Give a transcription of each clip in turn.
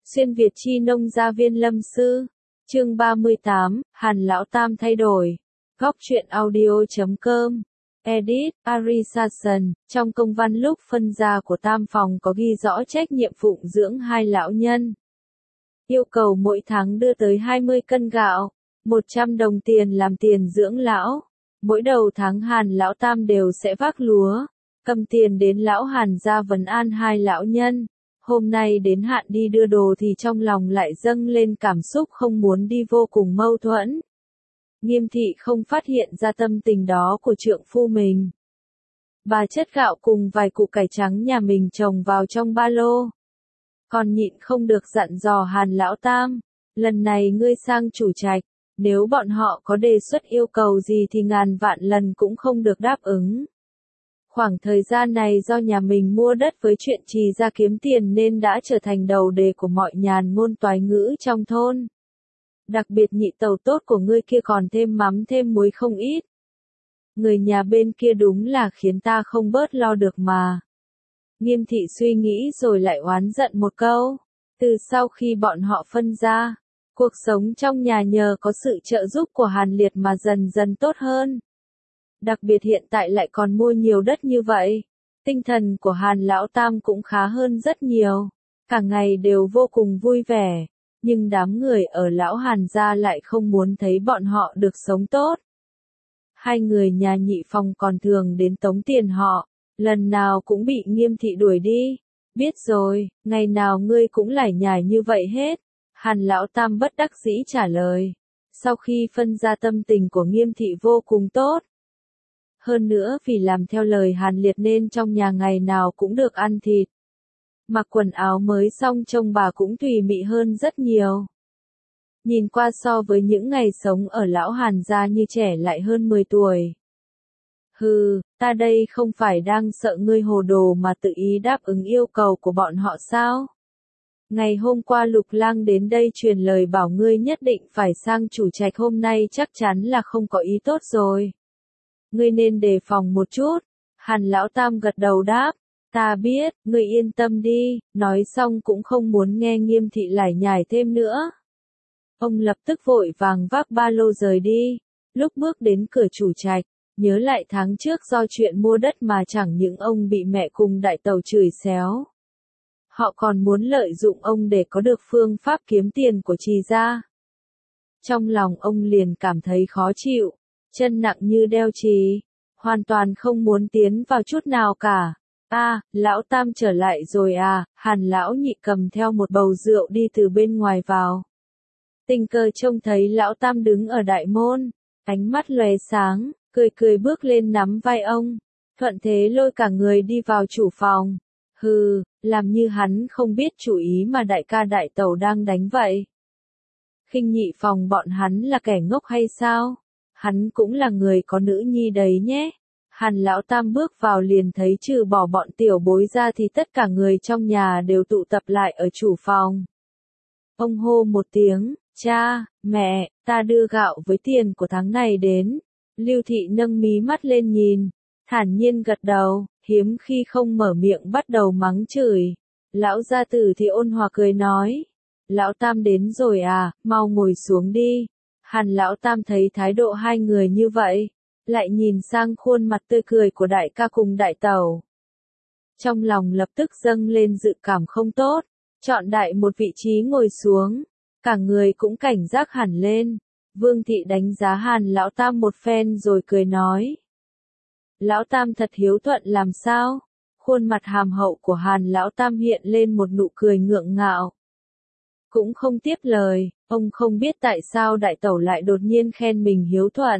Xuyên Việt chi nông gia viên lâm sư. Chương 38, Hàn Lão Tam thay đổi. Góc truyện audio.com. Edit, Arisason. Trong công văn lúc phân gia của Tam phòng có ghi rõ trách nhiệm phụng dưỡng hai lão nhân. Yêu cầu mỗi tháng đưa tới 20 cân gạo, 100 đồng tiền làm tiền dưỡng lão. Mỗi đầu tháng Hàn Lão Tam đều sẽ vác lúa, cầm tiền đến lão Hàn gia vấn an hai lão nhân. Hôm nay đến hạn đi đưa đồ thì trong lòng lại dâng lên cảm xúc không muốn đi vô cùng mâu thuẫn. Nghiêm thị không phát hiện ra tâm tình đó của trượng phu mình. Bà chất gạo cùng vài củ cải trắng nhà mình trồng vào trong ba lô. Còn nhịn không được dặn dò Hàn Lão Tam, lần này ngươi sang chủ trạch, nếu bọn họ có đề xuất yêu cầu gì thì ngàn vạn lần cũng không được đáp ứng. Khoảng thời gian này do nhà mình mua đất với chuyện trì ra kiếm tiền nên đã trở thành đầu đề của mọi nhàn ngôn toái ngữ trong thôn. Đặc biệt nhị tẩu tốt của ngươi kia còn thêm mắm thêm muối không ít. Người nhà bên kia đúng là khiến ta không bớt lo được mà. Nghiêm thị suy nghĩ rồi lại oán giận một câu. Từ sau khi bọn họ phân ra, cuộc sống trong nhà nhờ có sự trợ giúp của Hàn Liệt mà dần dần tốt hơn. Đặc biệt hiện tại lại còn mua nhiều đất như vậy. Tinh thần của Hàn Lão Tam cũng khá hơn rất nhiều. Cả ngày đều vô cùng vui vẻ. Nhưng đám người ở lão Hàn gia lại không muốn thấy bọn họ được sống tốt. Hai người nhà nhị phòng còn thường đến tống tiền họ. Lần nào cũng bị Nghiêm thị đuổi đi. Biết rồi, ngày nào ngươi cũng lải nhải như vậy hết. Hàn Lão Tam bất đắc dĩ trả lời. Sau khi phân ra tâm tình của Nghiêm thị vô cùng tốt. Hơn nữa vì làm theo lời Hàn Liệt nên trong nhà ngày nào cũng được ăn thịt. Mặc quần áo mới xong trông bà cũng tùy mị hơn rất nhiều. Nhìn qua so với những ngày sống ở lão Hàn gia như trẻ lại hơn 10 tuổi. Hừ, ta đây không phải đang sợ ngươi hồ đồ mà tự ý đáp ứng yêu cầu của bọn họ sao? Ngày hôm qua Lục Lang đến đây truyền lời bảo ngươi nhất định phải sang chủ trạch hôm nay chắc chắn là không có ý tốt rồi. Ngươi nên đề phòng một chút. Hàn Lão Tam gật đầu đáp. Ta biết, ngươi yên tâm đi, nói xong cũng không muốn nghe Nghiêm thị lải nhải thêm nữa. Ông lập tức vội vàng vác ba lô rời đi. Lúc bước đến cửa chủ trạch, nhớ lại tháng trước do chuyện mua đất mà chẳng những ông bị mẹ cùng đại tẩu chửi xéo. Họ còn muốn lợi dụng ông để có được phương pháp kiếm tiền của Trì gia. Trong lòng ông liền cảm thấy khó chịu, chân nặng như đeo chì, hoàn toàn không muốn tiến vào chút nào cả. Lão Tam trở lại rồi à? Hàn lão nhị cầm theo một bầu rượu đi từ bên ngoài vào. Tình cờ trông thấy lão Tam đứng ở đại môn, ánh mắt lóe sáng, cười cười bước lên nắm vai ông, thuận thế lôi cả người đi vào chủ phòng. Hừ, làm như hắn không biết chủ ý mà đại ca đại tẩu đang đánh vậy. Khinh nhị phòng bọn hắn là kẻ ngốc hay sao? Hắn cũng là người có nữ nhi đấy nhé. Hàn Lão Tam bước vào liền thấy trừ bỏ bọn tiểu bối ra thì tất cả người trong nhà đều tụ tập lại ở chủ phòng. Ông hô một tiếng, cha, mẹ, ta đưa gạo với tiền của tháng này đến. Lưu Thị nâng mí mắt lên nhìn, thản nhiên gật đầu, hiếm khi không mở miệng bắt đầu mắng chửi. Lão gia tử thì ôn hòa cười nói, Lão Tam đến rồi à, mau ngồi xuống đi. Hàn Lão Tam thấy thái độ hai người như vậy, lại nhìn sang khuôn mặt tươi cười của đại ca cùng đại tẩu. Trong lòng lập tức dâng lên dự cảm không tốt, chọn đại một vị trí ngồi xuống, cả người cũng cảnh giác hẳn lên. Vương Thị đánh giá Hàn Lão Tam một phen rồi cười nói. Lão Tam thật hiếu thuận làm sao? Khuôn mặt hàm hậu của Hàn Lão Tam hiện lên một nụ cười ngượng ngạo. Cũng không tiếp lời, ông không biết tại sao đại tẩu lại đột nhiên khen mình hiếu thuận.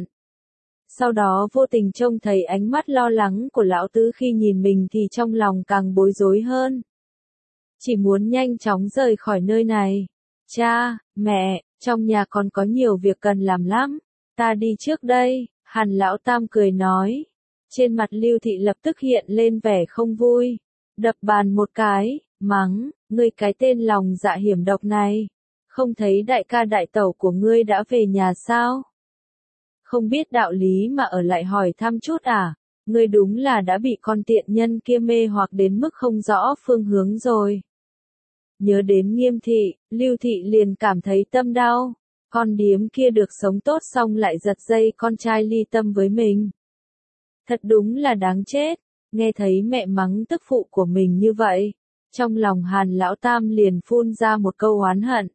Sau đó vô tình trông thấy ánh mắt lo lắng của lão tứ khi nhìn mình thì trong lòng càng bối rối hơn. Chỉ muốn nhanh chóng rời khỏi nơi này. Cha, mẹ, trong nhà còn có nhiều việc cần làm lắm. Ta đi trước đây, Hàn Lão Tam cười nói. Trên mặt Lưu Thị lập tức hiện lên vẻ không vui. Đập bàn một cái, mắng, ngươi cái tên lòng dạ hiểm độc này. Không thấy đại ca đại tẩu của ngươi đã về nhà sao? Không biết đạo lý mà ở lại hỏi thăm chút à? Ngươi đúng là đã bị con tiện nhân kia mê hoặc đến mức không rõ phương hướng rồi. Nhớ đến Nghiêm thị, Lưu thị liền cảm thấy tâm đau. Con điếm kia được sống tốt xong lại giật dây con trai ly tâm với mình. Thật đúng là đáng chết. Nghe thấy mẹ mắng tức phụ của mình như vậy, trong lòng Hàn Lão Tam liền phun ra một câu oán hận.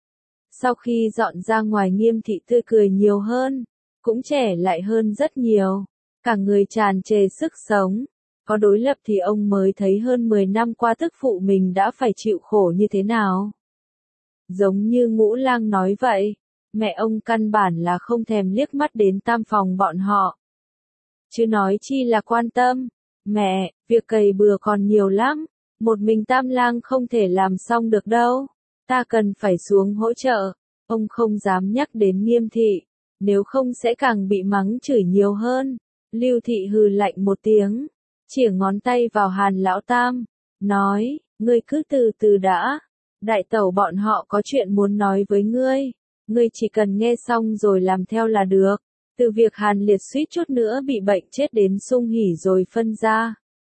Sau khi dọn ra ngoài, Nghiêm thị tươi cười nhiều hơn, cũng trẻ lại hơn rất nhiều, cả người tràn trề sức sống. Có đối lập thì ông mới thấy hơn 10 năm qua tức phụ mình đã phải chịu khổ như thế nào. Giống như Ngũ Lang nói vậy, mẹ ông căn bản là không thèm liếc mắt đến tam phòng bọn họ. Chứ nói chi là quan tâm. Mẹ, việc cày bừa còn nhiều lắm, một mình Tam Lang không thể làm xong được đâu, ta cần phải xuống hỗ trợ. Ông không dám nhắc đến Nghiêm thị, nếu không sẽ càng bị mắng chửi nhiều hơn. Lưu thị hừ lạnh một tiếng, chĩa ngón tay vào Hàn Lão Tam, nói, ngươi cứ từ từ đã, đại tẩu bọn họ có chuyện muốn nói với ngươi chỉ cần nghe xong rồi làm theo là được. Từ việc Hàn Liệt suýt chút nữa bị bệnh chết đến Sung Hỉ rồi phân ra.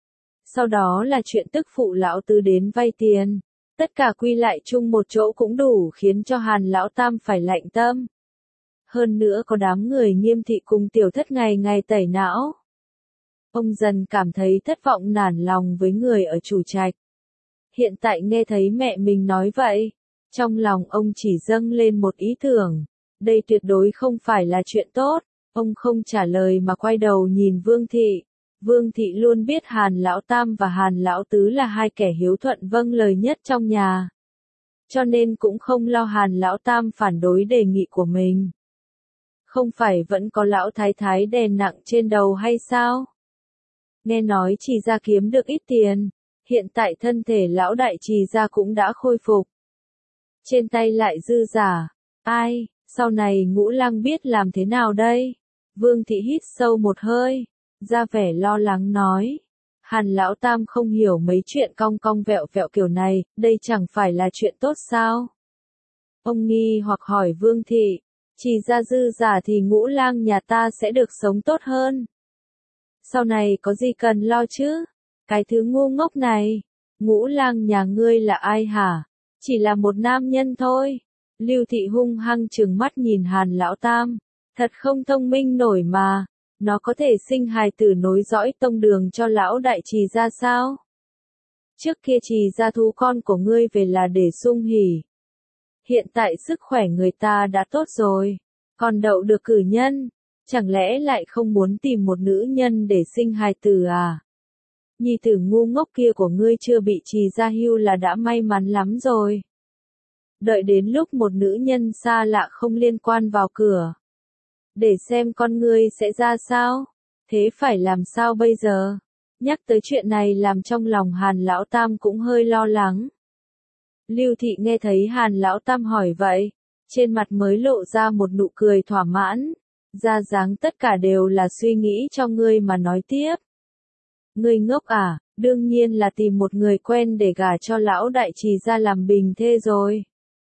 Sau đó là chuyện tức phụ lão tứ đến vay tiền. Tất cả quy lại chung một chỗ cũng đủ khiến cho Hàn Lão Tam phải lạnh tâm. Hơn nữa có đám người Nghiêm thị cùng Tiểu Thất ngày ngày tẩy não. Ông dần cảm thấy thất vọng nản lòng với người ở chủ trạch. Hiện tại nghe thấy mẹ mình nói vậy, trong lòng ông chỉ dâng lên một ý tưởng. Đây tuyệt đối không phải là chuyện tốt. Ông không trả lời mà quay đầu nhìn Vương thị. Vương thị luôn biết Hàn Lão Tam và Hàn Lão Tứ là hai kẻ hiếu thuận vâng lời nhất trong nhà. Cho nên cũng không lo Hàn Lão Tam phản đối đề nghị của mình. Không phải vẫn có Lão Thái Thái đè nặng trên đầu hay sao? Nghe nói Trì gia kiếm được ít tiền, hiện tại thân thể Lão Đại Trì gia cũng đã khôi phục. Trên tay lại dư giả, ai, sau này Ngũ Lang biết làm thế nào đây? Vương thị hít sâu một hơi, ra vẻ lo lắng nói. Hàn Lão Tam không hiểu mấy chuyện cong cong vẹo vẹo kiểu này, đây chẳng phải là chuyện tốt sao? Ông nghi hoặc hỏi Vương thị, Trì gia dư giả thì Ngũ Lang nhà ta sẽ được sống tốt hơn. Sau này có gì cần lo chứ? Cái thứ ngu ngốc này, Ngũ Lang nhà ngươi là ai hả? Chỉ là một nam nhân thôi. Lưu thị hung hăng trừng mắt nhìn Hàn Lão Tam. Thật không thông minh nổi mà, nó có thể sinh hài tử nối dõi tông đường cho Lão Đại Trì gia sao? Trước kia Trì gia thu con của ngươi về là để Sung Hỉ. Hiện tại sức khỏe người ta đã tốt rồi, còn đậu được cử nhân, chẳng lẽ lại không muốn tìm một nữ nhân để sinh hài tử à? Nhi tử ngu ngốc kia của ngươi chưa bị Trì gia hưu là đã may mắn lắm rồi. Đợi đến lúc một nữ nhân xa lạ không liên quan vào cửa, để xem con ngươi sẽ ra sao, thế phải làm sao bây giờ? Nhắc tới chuyện này làm trong lòng Hàn Lão Tam cũng hơi lo lắng. Lưu thị nghe thấy Hàn Lão Tam hỏi vậy, trên mặt mới lộ ra một nụ cười thỏa mãn, ra dáng tất cả đều là suy nghĩ cho ngươi mà nói tiếp. Ngươi ngốc à, đương nhiên là tìm một người quen để gả cho Lão Đại Trì gia làm bình thê rồi.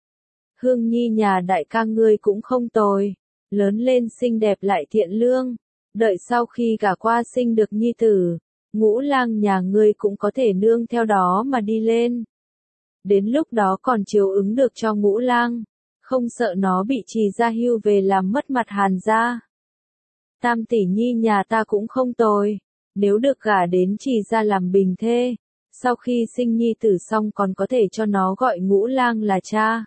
Hương Nhi nhà đại ca ngươi cũng không tồi, lớn lên xinh đẹp lại thiện lương, đợi sau khi gả qua sinh được nhi tử, Ngũ Lang nhà ngươi cũng có thể nương theo đó mà đi lên. Đến lúc đó còn chiếu ứng được cho Ngũ Lang, không sợ nó bị Trì gia hưu về làm mất mặt Hàn gia. Tam tỷ nhi nhà ta cũng không tồi, nếu được gả đến Trì gia làm bình thê, sau khi sinh nhi tử xong còn có thể cho nó gọi Ngũ Lang là cha.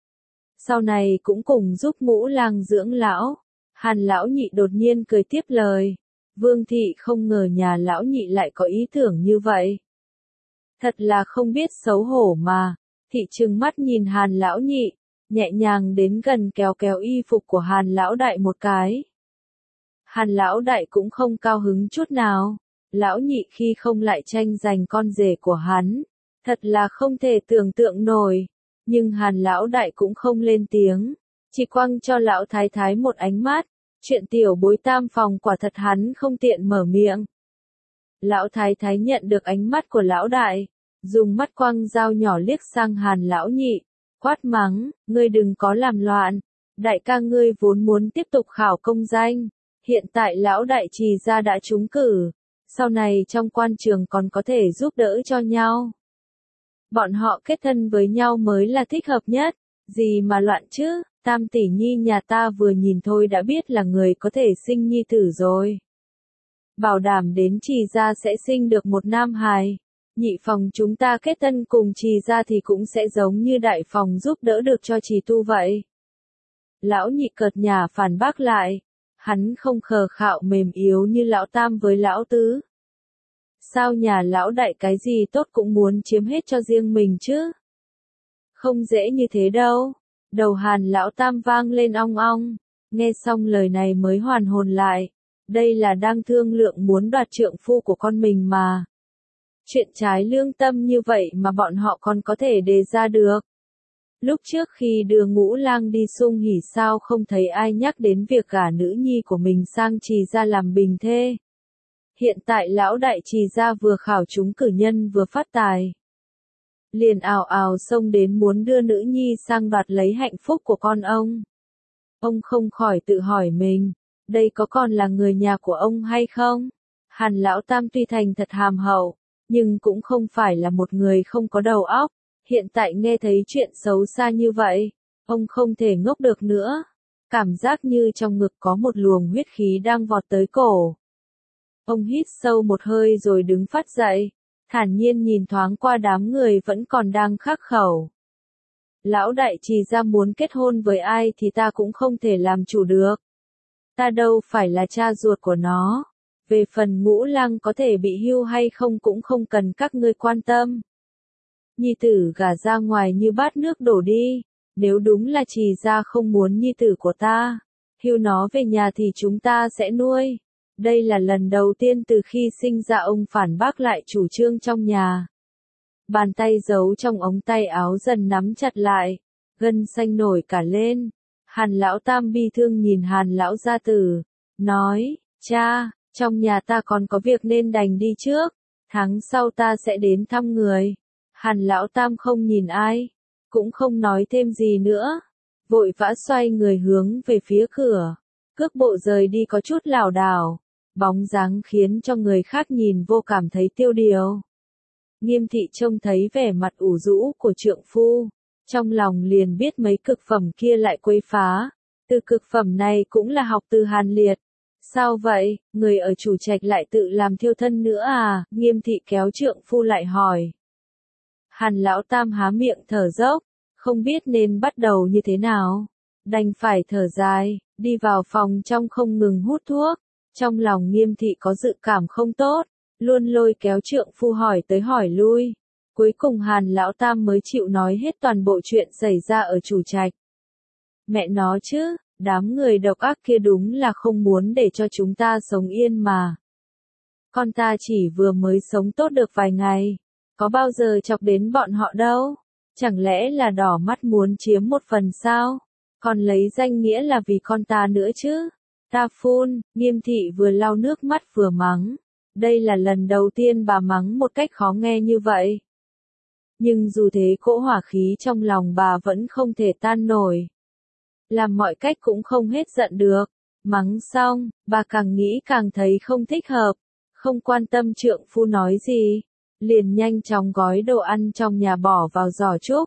Sau này cũng cùng giúp Ngũ Lang dưỡng lão. Hàn Lão Nhị đột nhiên cười tiếp lời. Vương thị không ngờ nhà Lão Nhị lại có ý tưởng như vậy. Thật là không biết xấu hổ mà. Thị trừng mắt nhìn Hàn Lão Nhị, nhẹ nhàng đến gần kéo kéo y phục của Hàn Lão Đại một cái. Hàn Lão Đại cũng không cao hứng chút nào. Lão Nhị khi không lại tranh giành con rể của hắn. Thật là không thể tưởng tượng nổi. Nhưng Hàn Lão Đại cũng không lên tiếng, chỉ quăng cho Lão Thái Thái một ánh mắt, chuyện tiểu bối tam phòng quả thật hắn không tiện mở miệng. Lão Thái Thái nhận được ánh mắt của Lão Đại, dùng mắt quăng dao nhỏ liếc sang Hàn Lão Nhị, quát mắng, ngươi đừng có làm loạn, đại ca ngươi vốn muốn tiếp tục khảo công danh, hiện tại Lão Đại Trì gia đã trúng cử, sau này trong quan trường còn có thể giúp đỡ cho nhau. Bọn họ kết thân với nhau mới là thích hợp nhất. Gì mà loạn chứ, Tam tỷ nhi nhà ta vừa nhìn thôi đã biết là người có thể sinh nhi tử rồi. Bảo đảm đến Trì gia sẽ sinh được một nam hài. Nhị phòng chúng ta kết thân cùng Trì gia thì cũng sẽ giống như đại phòng giúp đỡ được cho Trì tu vậy. Lão nhị cợt nhả phản bác lại. Hắn không khờ khạo mềm yếu như lão tam với lão tứ. Sao nhà lão đại cái gì tốt cũng muốn chiếm hết cho riêng mình chứ? Không dễ như thế đâu. Đầu Hàn lão tam vang lên ong ong. Nghe xong lời này mới hoàn hồn lại. Đây là đang thương lượng muốn đoạt trượng phu của con mình mà. Chuyện trái lương tâm như vậy mà bọn họ còn có thể đề ra được. Lúc trước khi đưa Ngũ Lang đi sung hỉ sao không thấy ai nhắc đến việc gả nữ nhi của mình sang Trì gia làm bình thê. Hiện tại lão đại Trì gia vừa khảo trúng cử nhân vừa phát tài. Liền ào ào xông đến muốn đưa nữ nhi sang đoạt lấy hạnh phúc của con ông. Ông không khỏi tự hỏi mình, đây có còn là người nhà của ông hay không? Hàn lão tam tuy thành thật hàm hậu, nhưng cũng không phải là một người không có đầu óc. Hiện tại nghe thấy chuyện xấu xa như vậy, ông không thể ngốc được nữa. Cảm giác như trong ngực có một luồng huyết khí đang vọt tới cổ. Ông hít sâu một hơi rồi đứng phát dậy, thản nhiên nhìn thoáng qua đám người vẫn còn đang khắc khẩu. Lão đại Trì gia muốn kết hôn với ai thì ta cũng không thể làm chủ được. Ta đâu phải là cha ruột của nó. Về phần Ngũ Lang có thể bị hưu hay không cũng không cần các ngươi quan tâm. Nhi tử gả ra ngoài như bát nước đổ đi. Nếu đúng là Trì gia không muốn nhi tử của ta, hưu nó về nhà thì chúng ta sẽ nuôi. Đây là lần đầu tiên từ khi sinh ra ông phản bác lại chủ trương trong nhà. Bàn tay giấu trong ống tay áo dần nắm chặt lại, gân xanh nổi cả lên. Hàn lão tam bi thương nhìn Hàn lão gia tử, nói, cha, trong nhà ta còn có việc nên đành đi trước, tháng sau ta sẽ đến thăm người. Hàn lão tam không nhìn ai, cũng không nói thêm gì nữa, vội vã xoay người hướng về phía cửa, cước bộ rời đi có chút lảo đảo, bóng dáng khiến cho người khác nhìn vô cảm thấy tiêu điều. Nghiêm thị trông thấy vẻ mặt ủ rũ của trượng phu, trong lòng liền biết mấy cực phẩm kia lại quấy phá, từ cực phẩm này cũng là học từ Hàn Liệt. Sao vậy, người ở chủ trạch lại tự làm thiêu thân nữa à? Nghiêm thị kéo trượng phu lại hỏi. Hàn lão tam há miệng thở dốc, không biết nên bắt đầu như thế nào. Đành phải thở dài, đi vào phòng trong không ngừng hút thuốc. Trong lòng Nghiêm thị có dự cảm không tốt, luôn lôi kéo trượng phu hỏi tới hỏi lui. Cuối cùng Hàn lão tam mới chịu nói hết toàn bộ chuyện xảy ra ở chủ trạch. Mẹ nó chứ, đám người độc ác kia đúng là không muốn để cho chúng ta sống yên mà. Con ta chỉ vừa mới sống tốt được vài ngày, có bao giờ chọc đến bọn họ đâu. Chẳng lẽ là đỏ mắt muốn chiếm một phần sao? Còn lấy danh nghĩa là vì con ta nữa chứ. Ta phun, Nghiêm thị vừa lau nước mắt vừa mắng. Đây là lần đầu tiên bà mắng một cách khó nghe như vậy. Nhưng dù thế cỗ hỏa khí trong lòng bà vẫn không thể tan nổi. Làm mọi cách cũng không hết giận được. Mắng xong, bà càng nghĩ càng thấy không thích hợp. Không quan tâm trượng phu nói gì. Liền nhanh chóng gói đồ ăn trong nhà bỏ vào giỏ trúc.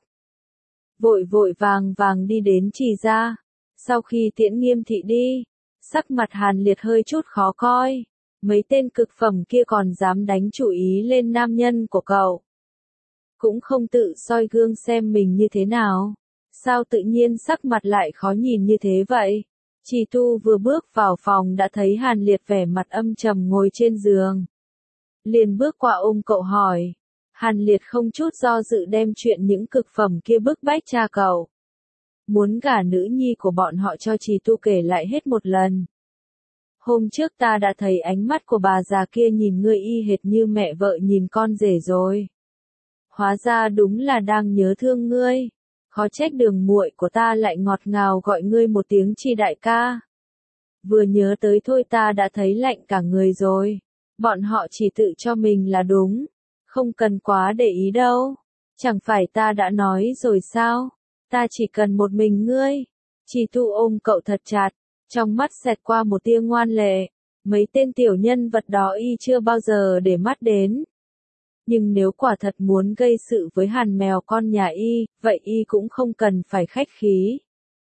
Vội vội vàng vàng đi đến Trì gia. Sau khi tiễn Nghiêm thị đi, sắc mặt Hàn Liệt hơi chút khó coi. Mấy tên cực phẩm kia còn dám đánh chủ ý lên nam nhân của cậu. Cũng không tự soi gương xem mình như thế nào. Sao tự nhiên sắc mặt lại khó nhìn như thế vậy? Trì Tu vừa bước vào phòng đã thấy Hàn Liệt vẻ mặt âm trầm ngồi trên giường. Liền bước qua ôm cậu hỏi. Hàn Liệt không chút do dự đem chuyện những cực phẩm kia bức bách cha cậu. Muốn gả nữ nhi của bọn họ cho Trì Tu kể lại hết một lần. Hôm trước ta đã thấy ánh mắt của bà già kia nhìn ngươi y hệt như mẹ vợ nhìn con rể rồi. Hóa ra đúng là đang nhớ thương ngươi. Khó trách đường muội của ta lại ngọt ngào gọi ngươi một tiếng Trì đại ca. Vừa nhớ tới thôi ta đã thấy lạnh cả người rồi. Bọn họ chỉ tự cho mình là đúng. Không cần quá để ý đâu. Chẳng phải ta đã nói rồi sao? Ta chỉ cần một mình ngươi. Trì Tu ôm cậu thật chặt. Trong mắt xẹt qua một tia ngoan lệ. Mấy tên tiểu nhân vật đó y chưa bao giờ để mắt đến. Nhưng nếu quả thật muốn gây sự với Hàn mèo con nhà y, vậy y cũng không cần phải khách khí.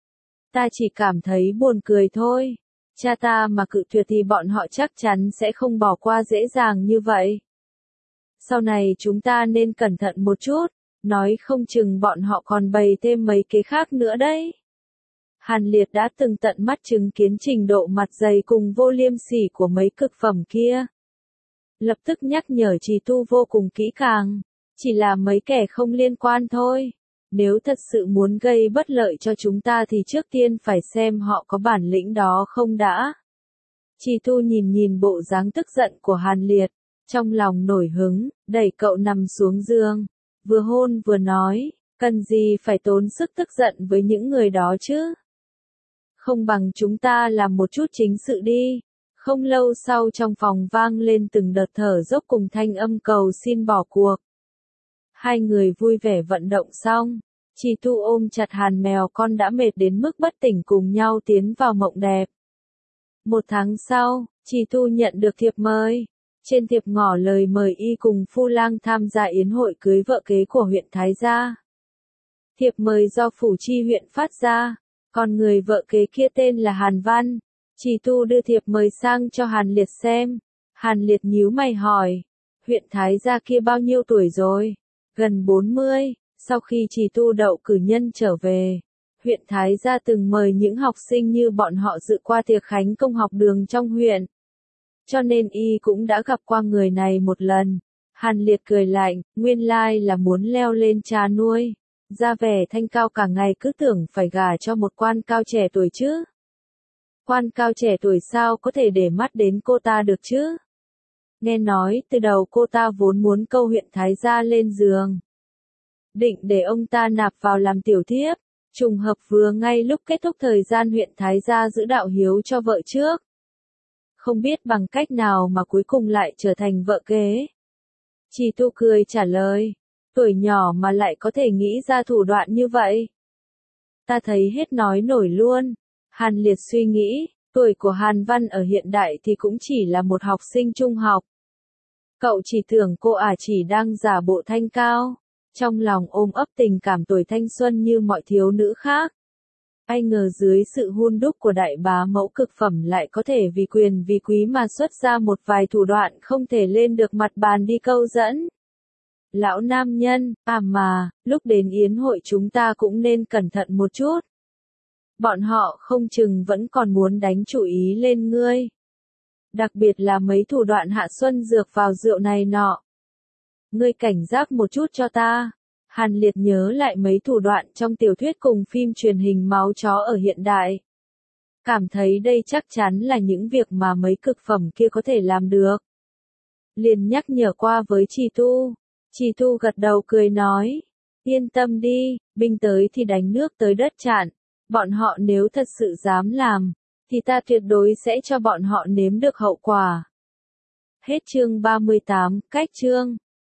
Ta chỉ cảm thấy buồn cười thôi. Cha ta mà cự tuyệt thì bọn họ chắc chắn sẽ không bỏ qua dễ dàng như vậy. Sau này chúng ta nên cẩn thận một chút, nói không chừng bọn họ còn bày thêm mấy kế khác nữa đấy. Hàn Liệt đã từng tận mắt chứng kiến trình độ mặt dày cùng vô liêm sỉ của mấy cực phẩm kia. Lập tức nhắc nhở Trì Tu vô cùng kỹ càng, chỉ là mấy kẻ không liên quan thôi. Nếu thật sự muốn gây bất lợi cho chúng ta thì trước tiên phải xem họ có bản lĩnh đó không đã. Trì Tu nhìn nhìn bộ dáng tức giận của Hàn Liệt, trong lòng nổi hứng, đẩy cậu nằm xuống giường, vừa hôn vừa nói, cần gì phải tốn sức tức giận với những người đó chứ? Không bằng chúng ta làm một chút chính sự đi. Không lâu sau trong phòng vang lên từng đợt thở dốc cùng thanh âm cầu xin bỏ cuộc. Hai người vui vẻ vận động xong, Trì Tu ôm chặt Hàn mèo con đã mệt đến mức bất tỉnh cùng nhau tiến vào mộng đẹp. Một tháng sau, Trì Tu nhận được thiệp mời. Trên thiệp ngỏ lời mời y cùng Phu Lang tham gia yến hội cưới vợ kế của huyện Thái Gia. Thiệp mời do Phủ Chi huyện phát ra, còn người vợ kế kia tên là Hàn Văn. Trì Tu đưa thiệp mời sang cho Hàn Liệt xem. Hàn Liệt nhíu mày hỏi, huyện Thái Gia kia bao nhiêu tuổi rồi? Gần 40, sau khi Trì Tu đậu cử nhân trở về, huyện Thái Gia từng mời những học sinh như bọn họ dự qua tiệc khánh công học đường trong huyện. Cho nên y cũng đã gặp qua người này một lần. Hàn Liệt cười lạnh, nguyên lai là muốn leo lên cha nuôi. Ra vẻ thanh cao cả ngày cứ tưởng phải gả cho một quan cao trẻ tuổi chứ. Quan cao trẻ tuổi sao có thể để mắt đến cô ta được chứ? Nghe nói từ đầu cô ta vốn muốn câu huyện Thái Gia lên giường. Định để ông ta nạp vào làm tiểu thiếp, trùng hợp vừa ngay lúc kết thúc thời gian huyện Thái Gia giữ đạo hiếu cho vợ trước. Không biết bằng cách nào mà cuối cùng lại trở thành vợ kế. Trì Tu cười trả lời, tuổi nhỏ mà lại có thể nghĩ ra thủ đoạn như vậy. Ta thấy hết nói nổi luôn. Hàn Liệt suy nghĩ, tuổi của Hàn Văn ở hiện đại thì cũng chỉ là một học sinh trung học. Cậu chỉ tưởng cô chỉ đang giả bộ thanh cao, trong lòng ôm ấp tình cảm tuổi thanh xuân như mọi thiếu nữ khác. Ai ngờ dưới sự hun đúc của đại bá mẫu cực phẩm lại có thể vì quyền vì quý mà xuất ra một vài thủ đoạn không thể lên được mặt bàn đi câu dẫn. Lão nam nhân, mà, lúc đến yến hội chúng ta cũng nên cẩn thận một chút. Bọn họ không chừng vẫn còn muốn đánh chủ ý lên ngươi. Đặc biệt là mấy thủ đoạn hạ xuân dược vào rượu này nọ. Ngươi cảnh giác một chút cho ta. Hàn Liệt nhớ lại mấy thủ đoạn trong tiểu thuyết cùng phim truyền hình máu chó ở hiện đại. Cảm thấy đây chắc chắn là những việc mà mấy cực phẩm kia có thể làm được. Liền nhắc nhở qua với Trì Tu. Trì Tu gật đầu cười nói. Yên tâm đi, binh tới thì đánh nước tới đất chặn. Bọn họ nếu thật sự dám làm, thì ta tuyệt đối sẽ cho bọn họ nếm được hậu quả. Hết chương 38, cách chương.